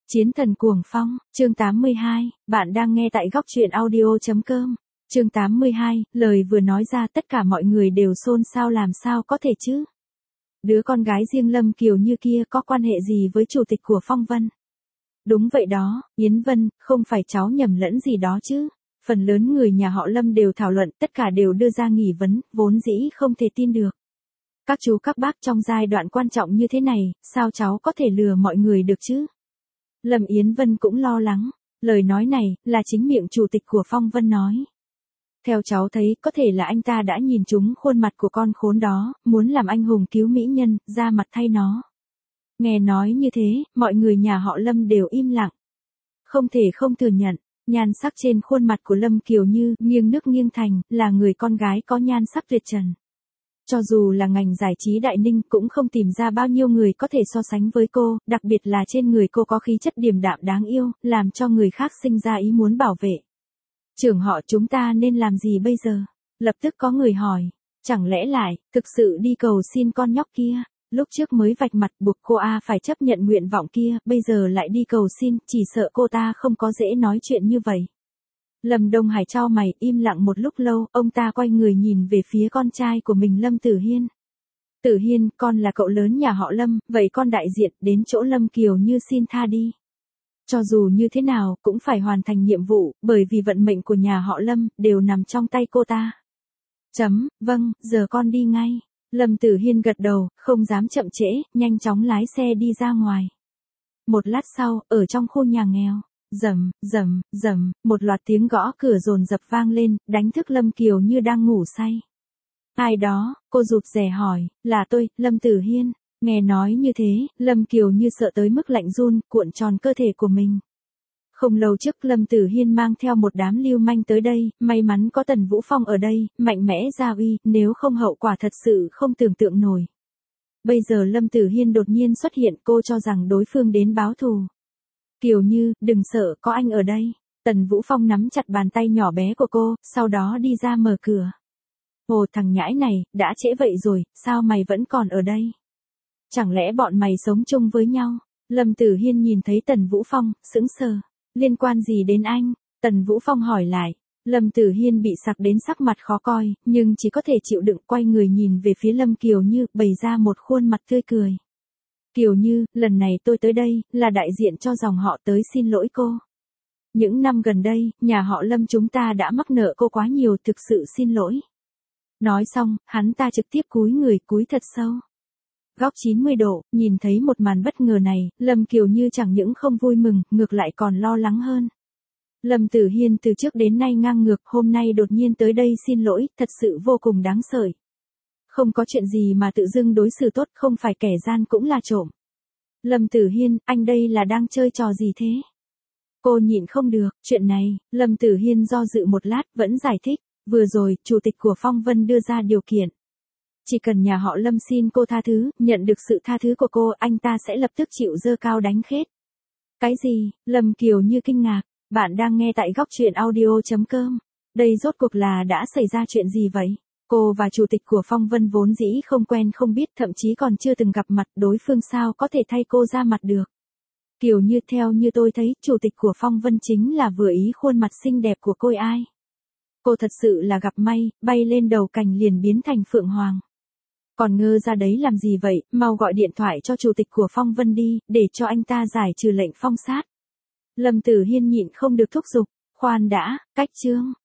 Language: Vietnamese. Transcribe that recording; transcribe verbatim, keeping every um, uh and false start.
Chiến thần cuồng phong, chương tám mươi hai, bạn đang nghe tại góc truyện audio.com. Chương tám mươi hai, lời vừa nói ra tất cả mọi người đều xôn xao làm sao có thể chứ. Đứa con gái riêng Lâm Kiều Như kia có quan hệ gì với chủ tịch của Phong Vân? Đúng vậy đó, Yến Vân, không phải cháu nhầm lẫn gì đó chứ. Phần lớn người nhà họ Lâm đều thảo luận, tất cả đều đưa ra nghi vấn, vốn dĩ không thể tin được. Các chú các bác trong giai đoạn quan trọng như thế này, sao cháu có thể lừa mọi người được chứ? Lâm Yến Vân cũng lo lắng, lời nói này là chính miệng chủ tịch của Phong Vân nói. Theo cháu thấy có thể là anh ta đã nhìn trúng khuôn mặt của con khốn đó, muốn làm anh hùng cứu mỹ nhân, ra mặt thay nó. Nghe nói như thế, mọi người nhà họ Lâm đều im lặng. Không thể không thừa nhận, nhan sắc trên khuôn mặt của Lâm Kiều Như nghiêng nước nghiêng thành, là người con gái có nhan sắc tuyệt trần. Cho dù là ngành giải trí Đại Ninh cũng không tìm ra bao nhiêu người có thể so sánh với cô, đặc biệt là trên người cô có khí chất điềm đạm đáng yêu, làm cho người khác sinh ra ý muốn bảo vệ. Trưởng họ chúng ta nên làm gì bây giờ? Lập tức có người hỏi, chẳng lẽ lại, thực sự đi cầu xin con nhóc kia, lúc trước mới vạch mặt buộc cô A phải chấp nhận nguyện vọng kia, bây giờ lại đi cầu xin, chỉ sợ cô ta không có dễ nói chuyện như vậy. Lâm Đông Hải chau mày, im lặng một lúc lâu, ông ta quay người nhìn về phía con trai của mình Lâm Tử Hiên. Tử Hiên, con là cậu lớn nhà họ Lâm, vậy con đại diện đến chỗ Lâm Kiều Như xin tha đi. Cho dù như thế nào, cũng phải hoàn thành nhiệm vụ, bởi vì vận mệnh của nhà họ Lâm, đều nằm trong tay cô ta. Chấm, vâng, giờ con đi ngay. Lâm Tử Hiên gật đầu, không dám chậm trễ, nhanh chóng lái xe đi ra ngoài. Một lát sau, ở trong khu nhà nghèo. Rầm, rầm, rầm, một loạt tiếng gõ cửa dồn dập vang lên, đánh thức Lâm Kiều Như đang ngủ say. Ai đó, cô rụt rè hỏi, là tôi, Lâm Tử Hiên. Nghe nói như thế, Lâm Kiều Như sợ tới mức lạnh run, cuộn tròn cơ thể của mình. Không lâu trước Lâm Tử Hiên mang theo một đám lưu manh tới đây, may mắn có Tần Vũ Phong ở đây, mạnh mẽ ra uy, nếu không hậu quả thật sự không tưởng tượng nổi. Bây giờ Lâm Tử Hiên đột nhiên xuất hiện, cô cho rằng đối phương đến báo thù. Kiều Như, đừng sợ, có anh ở đây. Tần Vũ Phong nắm chặt bàn tay nhỏ bé của cô, sau đó đi ra mở cửa. Ồ, thằng nhãi này, đã trễ vậy rồi, sao mày vẫn còn ở đây? Chẳng lẽ bọn mày sống chung với nhau? Lâm Tử Hiên nhìn thấy Tần Vũ Phong, sững sờ. Liên quan gì đến anh? Tần Vũ Phong hỏi lại. Lâm Tử Hiên bị sặc đến sắc mặt khó coi, nhưng chỉ có thể chịu đựng, quay người nhìn về phía Lâm Kiều Như, bày ra một khuôn mặt tươi cười. Kiều Như, lần này tôi tới đây, là đại diện cho dòng họ tới xin lỗi cô. Những năm gần đây, nhà họ Lâm chúng ta đã mắc nợ cô quá nhiều, thực sự xin lỗi. Nói xong, hắn ta trực tiếp cúi người, cúi thật sâu. Góc chín mươi độ, nhìn thấy một màn bất ngờ này, Lâm Kiều Như chẳng những không vui mừng, ngược lại còn lo lắng hơn. Lâm Tử Hiên từ trước đến nay ngang ngược, hôm nay đột nhiên tới đây xin lỗi, thật sự vô cùng đáng sợ. Không có chuyện gì mà tự dưng đối xử tốt, không phải kẻ gian cũng là trộm. Lâm Tử Hiên, anh đây là đang chơi trò gì thế? Cô nhịn không được, chuyện này, Lâm Tử Hiên do dự một lát, vẫn giải thích, vừa rồi, chủ tịch của Phong Vân đưa ra điều kiện. Chỉ cần nhà họ Lâm xin cô tha thứ, nhận được sự tha thứ của cô, anh ta sẽ lập tức chịu dơ cao đánh khết. Cái gì? Lâm Kiều Như kinh ngạc, bạn đang nghe tại góc truyện audio.com. Đây rốt cuộc là đã xảy ra chuyện gì vậy? Cô và chủ tịch của Phong Vân vốn dĩ không quen không biết, thậm chí còn chưa từng gặp mặt, đối phương sao có thể thay cô ra mặt được. Kiều Như, theo như tôi thấy, chủ tịch của Phong Vân chính là vừa ý khuôn mặt xinh đẹp của cô ai. Cô thật sự là gặp may, bay lên đầu cành liền biến thành Phượng Hoàng. Còn ngơ ra đấy làm gì vậy, mau gọi điện thoại cho chủ tịch của Phong Vân đi, để cho anh ta giải trừ lệnh phong sát. Lâm Tử Hiên nhịn không được thúc giục, khoan đã, cách chương.